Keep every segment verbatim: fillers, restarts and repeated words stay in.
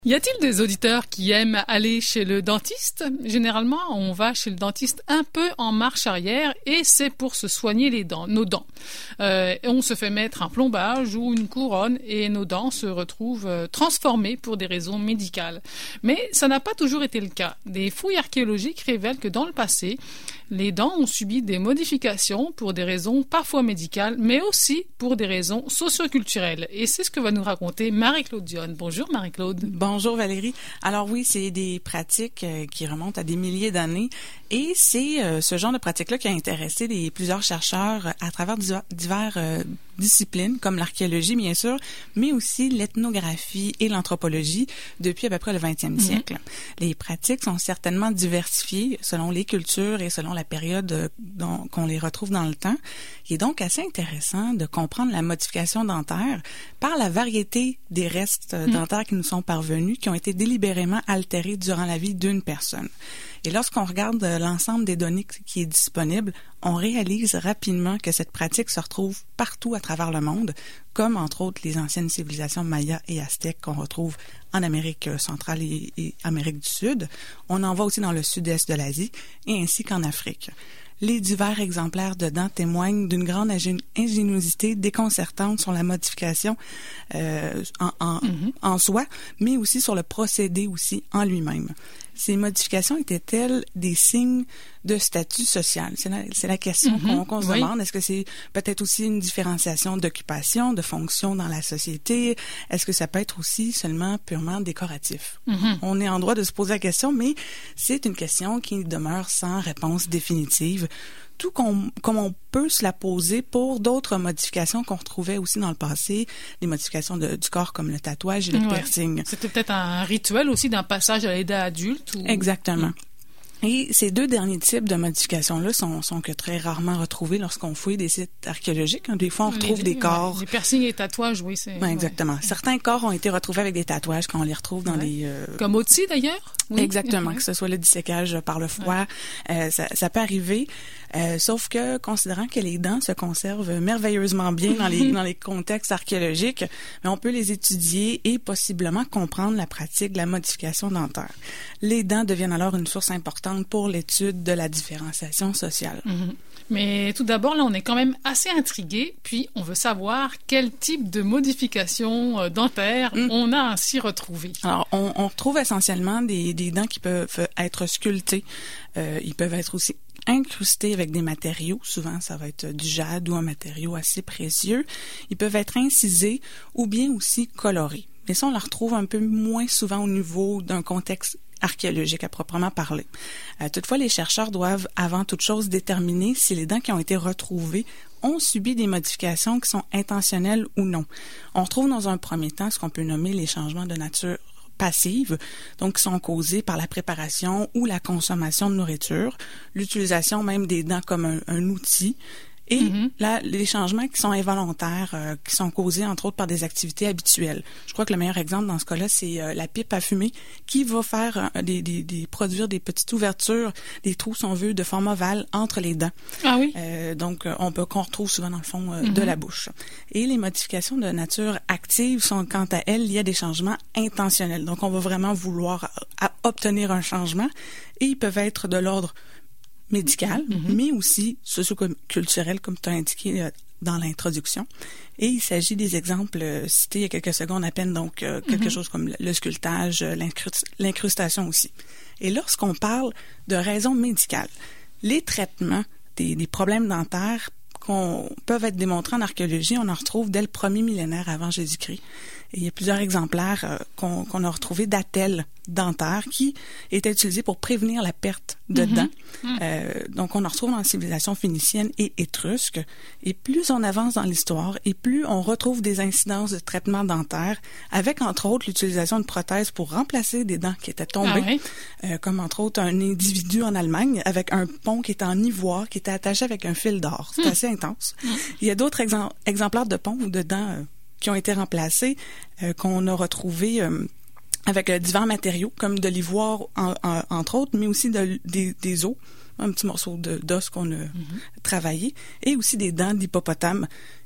Y a-t-il des auditeurs qui aiment aller chez le dentiste? Généralement, on va chez le dentiste un peu en marche arrière et c'est pour se soigner les dents, nos dents. Euh, on se fait mettre un plombage ou une couronne et nos dents se retrouvent euh, transformées pour des raisons médicales. Mais ça n'a pas toujours été le cas. Des fouilles archéologiques révèlent que dans le passé, les dents ont subi des modifications pour des raisons parfois médicales, mais aussi pour des raisons socioculturelles. Et c'est ce que va nous raconter Marie-Claude Dionne. Bonjour Marie-Claude. Bonjour Valérie. Alors oui, c'est des pratiques euh, qui remontent à des milliers d'années et c'est euh, ce genre de pratique-là qui a intéressé les, plusieurs chercheurs à travers divers, divers euh, disciplines comme l'archéologie bien sûr, mais aussi l'ethnographie et l'anthropologie depuis à peu près le vingtième mm-hmm. siècle. Les pratiques sont certainement diversifiées selon les cultures et selon la période euh, dont, qu'on les retrouve dans le temps. Il est donc assez intéressant de comprendre la modification dentaire par la variété des restes euh, mm-hmm. dentaires qui nous sont parvenus, qui ont été délibérément altérés durant la vie d'une personne. Et lorsqu'on regarde l'ensemble des données qui est disponible, on réalise rapidement que cette pratique se retrouve partout à travers le monde, comme entre autres les anciennes civilisations mayas et aztèques qu'on retrouve en Amérique centrale et, et Amérique du Sud. On en voit aussi dans le sud-est de l'Asie et ainsi qu'en Afrique. Les divers exemplaires de dents témoignent d'une grande ingéniosité déconcertante sur la modification euh, en, en, mm-hmm. en soi, mais aussi sur le procédé aussi en lui-même. Ces modifications étaient-elles des signes de statut social? C'est la, c'est la question mm-hmm. qu'on, qu'on se oui. demande. Est-ce que c'est peut-être aussi une différenciation d'occupation, de fonction dans la société? Est-ce que ça peut être aussi seulement purement décoratif? Mm-hmm. On est en droit de se poser la question, mais c'est une question qui demeure sans réponse définitive. Tout qu'on, comme on peut se la poser pour d'autres modifications qu'on retrouvait aussi dans le passé, les modifications de, du corps comme le tatouage et le ouais. piercing. C'était peut-être un rituel aussi d'un passage à l'âge adulte? Ou... Exactement. Mm. Et ces deux derniers types de modifications-là sont, sont que très rarement retrouvés lorsqu'on fouille des sites archéologiques. Des fois, on retrouve les, des corps... Les piercings et les tatouages, oui. C'est, ouais, exactement. Ouais. Certains corps ont été retrouvés avec des tatouages quand on les retrouve dans ouais. les... Euh... Comme Otzi, d'ailleurs? Oui. Exactement, que ce soit le disséquage par le froid. Ouais. Euh, ça, ça peut arriver. Euh, sauf que, considérant que les dents se conservent merveilleusement bien dans les, dans les contextes archéologiques, mais on peut les étudier et possiblement comprendre la pratique de la modification dentaire. Les dents deviennent alors une source importante pour l'étude de la différenciation sociale. Mm-hmm. Mais tout d'abord, là, on est quand même assez intrigués, puis on veut savoir quel type de modification euh, dentaire mm. on a ainsi retrouvé. Alors, on, on retrouve essentiellement des, des dents qui peuvent être sculptées. Euh, ils peuvent être aussi incrustés avec des matériaux. Souvent, ça va être du jade ou un matériau assez précieux. Ils peuvent être incisés ou bien aussi colorés. Mais ça, on la retrouve un peu moins souvent au niveau d'un contexte archéologique à proprement parler. Euh, toutefois, les chercheurs doivent avant toute chose déterminer si les dents qui ont été retrouvées ont subi des modifications qui sont intentionnelles ou non. On retrouve dans un premier temps ce qu'on peut nommer les changements de nature passives, donc qui sont causées par la préparation ou la consommation de nourriture, l'utilisation même des dents comme un, un outil, et mm-hmm. là, les changements qui sont involontaires, euh, qui sont causés entre autres par des activités habituelles. Je crois que le meilleur exemple dans ce cas-là, c'est euh, la pipe à fumer qui va faire euh, des, des, des produire des petites ouvertures, des trous, si on veut, de forme ovale entre les dents. Ah oui. Euh, donc, euh, on peut qu'on retrouve souvent dans le fond euh, mm-hmm. de la bouche. Et les modifications de nature active sont, quant à elles, liées à des changements intentionnels. Donc, on va vraiment vouloir à, à obtenir un changement et ils peuvent être de l'ordre médical, mm-hmm. mais aussi socio-culturel, comme tu as indiqué euh, dans l'introduction. Et il s'agit des exemples euh, cités il y a quelques secondes à peine, donc euh, quelque mm-hmm. chose comme le sculptage, euh, l'incrust- l'incrustation aussi. Et lorsqu'on parle de raisons médicales, les traitements des, des problèmes dentaires qu'on peuvent être démontrés en archéologie, on en retrouve dès le premier millénaire avant Jésus-Christ. Et il y a plusieurs exemplaires euh, qu'on, qu'on a retrouvés d'attelles dentaires qui étaient utilisés pour prévenir la perte de mm-hmm. dents. Mm. Euh, donc, on en retrouve dans la civilisation phénicienne et étrusque. Et plus on avance dans l'histoire et plus on retrouve des incidences de traitement dentaire avec, entre autres, l'utilisation de prothèses pour remplacer des dents qui étaient tombées, ah oui. euh, comme, entre autres, un individu en Allemagne avec un pont qui était en ivoire, qui était attaché avec un fil d'or. C'est mm. assez intense. Mm. Il y a d'autres exem- exemplaires de ponts ou de dents euh, qui ont été remplacés, euh, qu'on a retrouvés euh, avec euh, divers matériaux, comme de l'ivoire, en, en, entre autres, mais aussi de, des, des os, un petit morceau de, d'os qu'on a mm-hmm. travaillé, et aussi des dents d'hippopotame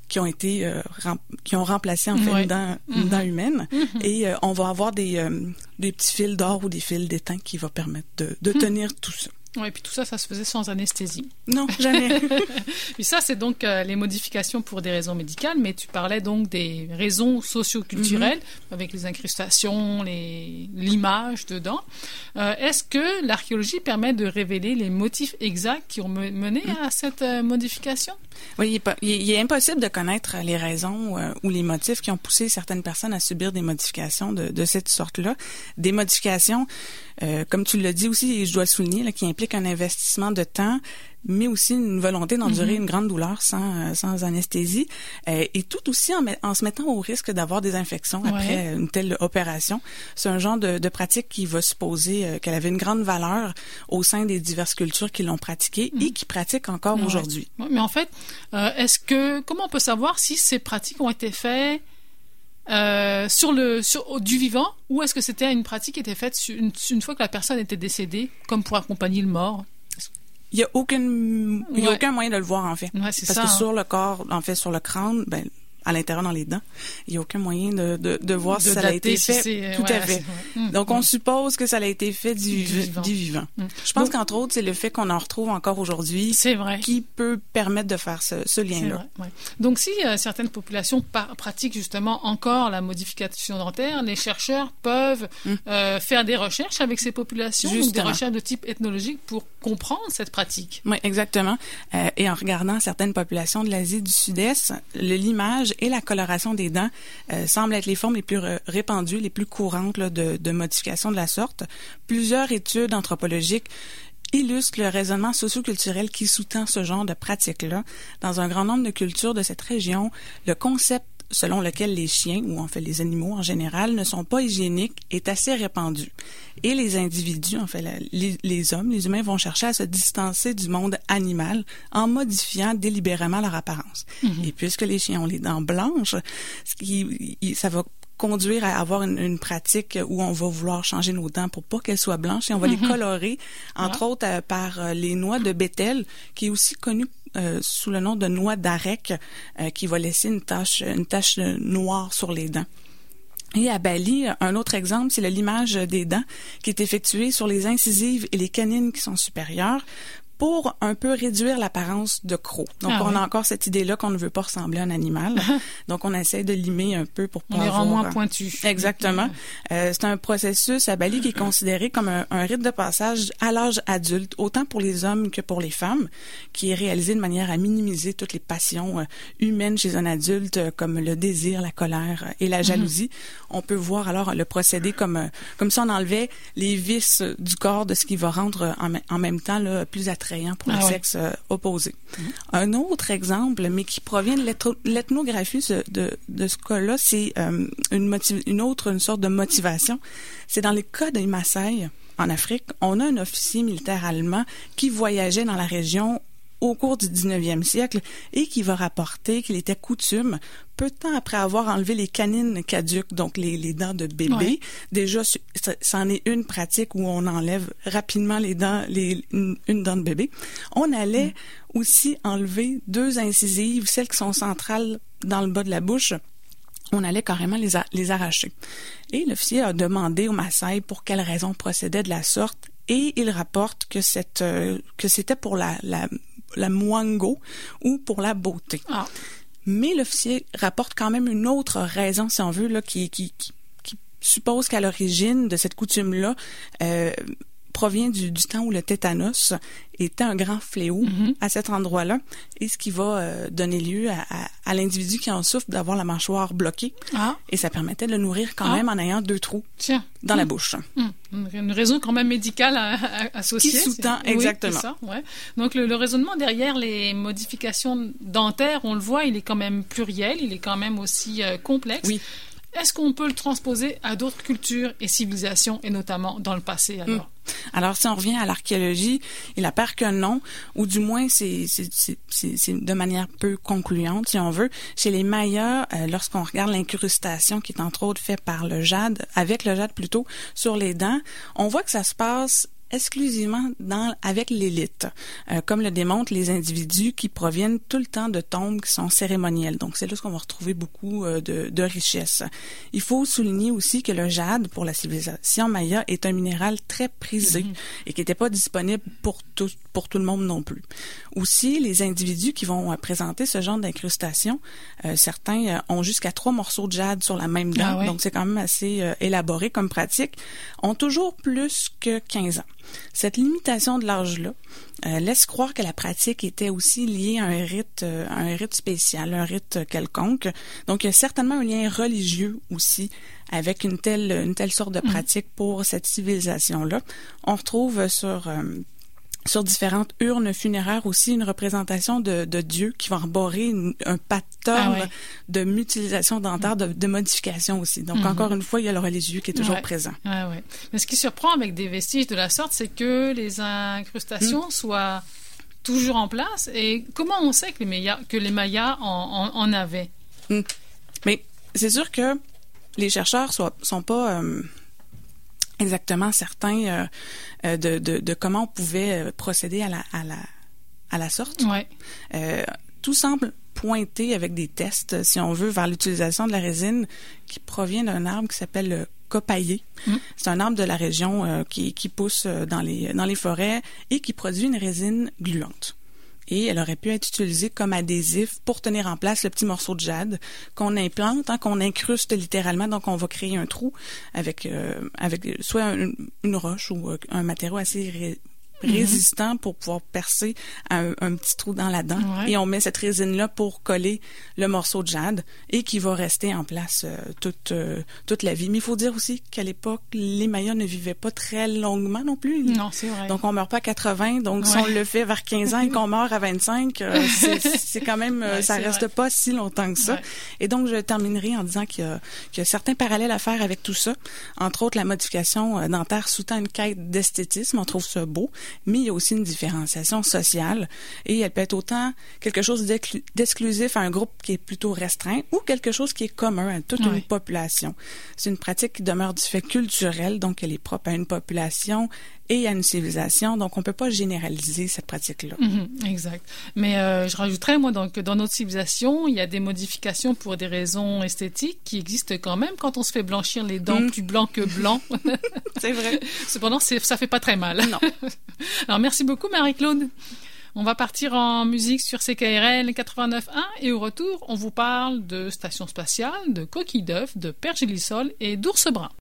qui ont été euh, rem- qui ont remplacé en fait Ouais. une dent, une Mm-hmm. dent humaine. Mm-hmm. Et euh, on va avoir des euh, des petits fils d'or ou des fils d'étain qui vont permettre de, de Mm. tenir tout ça. Ouais, et puis tout ça, ça se faisait sans anesthésie. Non, jamais. Et ça, c'est donc euh, les modifications pour des raisons médicales, mais tu parlais donc des raisons socio-culturelles, mm-hmm. avec les incrustations, les... l'image dedans. Euh, est-ce que l'archéologie permet de révéler les motifs exacts qui ont mené mm. à cette euh, modification? Oui, il est, pas, il, est, il est impossible de connaître les raisons euh, ou les motifs qui ont poussé certaines personnes à subir des modifications de, de cette sorte-là. Des modifications, euh, comme tu l'as dit aussi, et je dois le souligner, là, qui impliquent un investissement de temps, mais aussi une volonté d'endurer mm-hmm. une grande douleur sans, sans anesthésie, euh, et tout aussi en, en se mettant au risque d'avoir des infections ouais. après une telle opération. C'est un genre de, de pratique qui va supposer euh, qu'elle avait une grande valeur au sein des diverses cultures qui l'ont pratiquée mm. et qui pratiquent encore ouais. aujourd'hui. Ouais, mais en fait, euh, est-ce que comment on peut savoir si ces pratiques ont été faites euh, sur le sur du vivant, ou est-ce que c'était une pratique qui était faite une, une fois que la personne était décédée, comme pour accompagner le mort? Il y a aucun il y a ouais. aucun moyen de le voir en fait. Ouais, c'est parce ça, que hein. sur le corps, en fait sur le crâne, ben à l'intérieur dans les dents, il y a aucun moyen de de, de voir de si ça a été fait. Si tout ouais, à fait. Mmh, Donc mmh. on suppose que ça a été fait du, du vivant. Du vivant. Mmh. Je pense Donc, qu'entre autres, c'est le fait qu'on en retrouve encore aujourd'hui c'est vrai. qui peut permettre de faire ce, ce lien-là. Ouais. Donc si euh, certaines populations par- pratiquent justement encore la modification dentaire, les chercheurs peuvent mmh. euh, faire des recherches avec ces populations, donc des recherches de type ethnologique pour comprendre cette pratique. Oui, exactement. Euh, et en regardant certaines populations de l'Asie du Sud-Est, le limage et la coloration des dents euh, semblent être les formes les plus r- répandues, les plus courantes là, de, de modification de la sorte. Plusieurs études anthropologiques illustre le raisonnement socio-culturel qui sous-tend ce genre de pratique-là. Dans un grand nombre de cultures de cette région, le concept selon lequel les chiens, ou en fait les animaux en général, ne sont pas hygiéniques est assez répandu. Et les individus, en fait la, les, les hommes, les humains vont chercher à se distancer du monde animal en modifiant délibérément leur apparence. Mm-hmm. Et puisque les chiens ont les dents blanches, ce qui, ça va conduire à avoir une, une pratique où on va vouloir changer nos dents pour pas qu'elles soient blanches et on va mm-hmm. les colorer, entre ouais. autres euh, par euh, les noix de Bethel, qui est aussi connue euh, sous le nom de noix d'arec, euh, qui va laisser une tache, une tache noire sur les dents. Et à Bali, un autre exemple, c'est le limage des dents qui est effectué sur les incisives et les canines qui sont supérieures pour un peu réduire l'apparence de croc. Donc, ah, on oui. a encore cette idée-là qu'on ne veut pas ressembler à un animal. Donc, on essaie de limer un peu pour pas on les avoir... rend moins pointus. Exactement. Euh, c'est un processus à Bali qui est considéré comme un, un rite de passage à l'âge adulte, autant pour les hommes que pour les femmes, qui est réalisé de manière à minimiser toutes les passions euh, humaines chez un adulte, euh, comme le désir, la colère et la jalousie. Mm-hmm. On peut voir alors le procédé comme euh, comme si on enlevait les vices du corps de ce qui va rendre en, en même temps là, plus attrayant pour ah le ouais. sexe euh, opposé. Mmh. Un autre exemple, mais qui provient de l'ethnographie de, de, de ce cas-là, c'est euh, une, motiv- une autre une sorte de motivation. C'est dans les cas des Maasai en Afrique, on a un officier militaire allemand qui voyageait dans la région au cours du dix-neuvième siècle et qui va rapporter qu'il était coutume, peu de temps après avoir enlevé les canines caduques, donc les, les dents de bébé, oui. déjà, c'en est une pratique où on enlève rapidement les dents, les, une, une dent de bébé. On allait mm. aussi enlever deux incisives, celles qui sont centrales dans le bas de la bouche. On allait carrément les, a, les arracher. Et l'officier a demandé au Maasai pour quelle raison procédait de la sorte, et il rapporte que, cette, euh, que c'était pour la, la la mwango ou pour la beauté. Ah. Mais l'officier rapporte quand même une autre raison, si on veut, là, qui, qui, qui, qui suppose qu'à l'origine de cette coutume-là, euh, provient du, du temps où le tétanos était un grand fléau mm-hmm. à cet endroit-là, et ce qui va euh, donner lieu à, à, à l'individu qui en souffre d'avoir la mâchoire bloquée. Ah. Et ça permettait de le nourrir quand ah. même en ayant deux trous Tiens. dans mmh. la bouche. Mmh. Une raison quand même médicale à, à, associée. Qui sous-tend, c'est... exactement. Oui, c'est ça, ouais. Donc le, le raisonnement derrière les modifications dentaires, on le voit, il est quand même pluriel, il est quand même aussi euh, complexe. Oui. Est-ce qu'on peut le transposer à d'autres cultures et civilisations, et notamment dans le passé, alors? Mmh. Alors, si on revient à l'archéologie, il apparaît que non, ou du moins, c'est, c'est, c'est, c'est, c'est de manière peu concluante, si on veut. Chez les Mayas, euh, lorsqu'on regarde l'incrustation qui est entre autres faite par le jade, avec le jade plutôt, sur les dents, on voit que ça se passe exclusivement dans, avec l'élite, euh, comme le démontrent les individus qui proviennent tout le temps de tombes qui sont cérémonielles. Donc, c'est là qu'on va retrouver beaucoup euh, de, de richesses. Il faut souligner aussi que le jade, pour la civilisation maya, est un minéral très prisé mm-hmm. et qui n'était pas disponible pour tout, pour tout le monde non plus. Aussi, les individus qui vont euh, présenter ce genre d'incrustation, euh, certains euh, ont jusqu'à trois morceaux de jade sur la même dent, ah ouais. donc c'est quand même assez euh, élaboré comme pratique, ont toujours plus que quinze ans. Cette limitation de l'âge-là euh, laisse croire que la pratique était aussi liée à un rite, euh, à un rite spécial, un rite quelconque. Donc, il y a certainement un lien religieux aussi avec une telle, une telle sorte de pratique pour cette civilisation-là. On retrouve sur... Euh, Sur différentes urnes funéraires aussi, une représentation de, de Dieu qui va emborer une, un pattern ah ouais. de mutilation dentaire, de, de modification aussi. Donc, mm-hmm. encore une fois, il y a le religieux qui est toujours ouais. présent. Ah ouais. Mais ce qui surprend avec des vestiges de la sorte, c'est que les incrustations mm. soient toujours en place. Et comment on sait que les Mayas, que les Mayas en, en, en avaient? Mm. Mais c'est sûr que les chercheurs ne sont pas... Euh, exactement certains euh, euh, de, de, de comment on pouvait procéder à la, à la, à la sorte. Ouais. Euh, tout semble pointer avec des tests, si on veut, vers l'utilisation de la résine qui provient d'un arbre qui s'appelle le copaillé. Mmh. C'est un arbre de la région euh, qui, qui pousse dans les, dans les forêts et qui produit une résine gluante. Et elle aurait pu être utilisée comme adhésif pour tenir en place le petit morceau de jade qu'on implante, hein, qu'on incruste littéralement. Donc, on va créer un trou avec, euh, avec soit une, une roche ou un matériau assez ré- résistant mm-hmm. pour pouvoir percer un, un petit trou dans la dent. Ouais. Et on met cette résine-là pour coller le morceau de jade et qui va rester en place euh, toute, euh, toute la vie. Mais il faut dire aussi qu'à l'époque, les Mayas ne vivaient pas très longuement non plus. Non, c'est vrai. Donc, on meurt pas à quatre-vingts. Donc, ouais. si on le fait vers quinze ans et qu'on meurt à vingt-cinq, euh, c'est, c'est quand même, ouais, ça reste vrai. Pas si longtemps que ça. Ouais. Et donc, je terminerai en disant qu'il y a, qu'il y a certains parallèles à faire avec tout ça. Entre autres, la modification dentaire sous-tend une quête d'esthétisme. On trouve ça beau. Mais il y a aussi une différenciation sociale et elle peut être autant quelque chose d'exclusif à un groupe qui est plutôt restreint ou quelque chose qui est commun à toute oui. une population. C'est une pratique qui demeure du fait culturel, donc elle est propre à une population et à une civilisation, donc on peut pas généraliser cette pratique-là. Mm-hmm, exact. Mais euh, je rajouterais, moi, donc, que dans notre civilisation, il y a des modifications pour des raisons esthétiques qui existent quand même quand on se fait blanchir les dents mm. plus blanc que blanc. C'est vrai. Cependant, c'est, ça fait pas très mal. Non. Alors, merci beaucoup, Marie-Claude. On va partir en musique sur C K R L quatre-vingt-neuf point un et au retour, on vous parle de station spatiale, de coquilles d'œufs, de pergélisol et d'ours brun.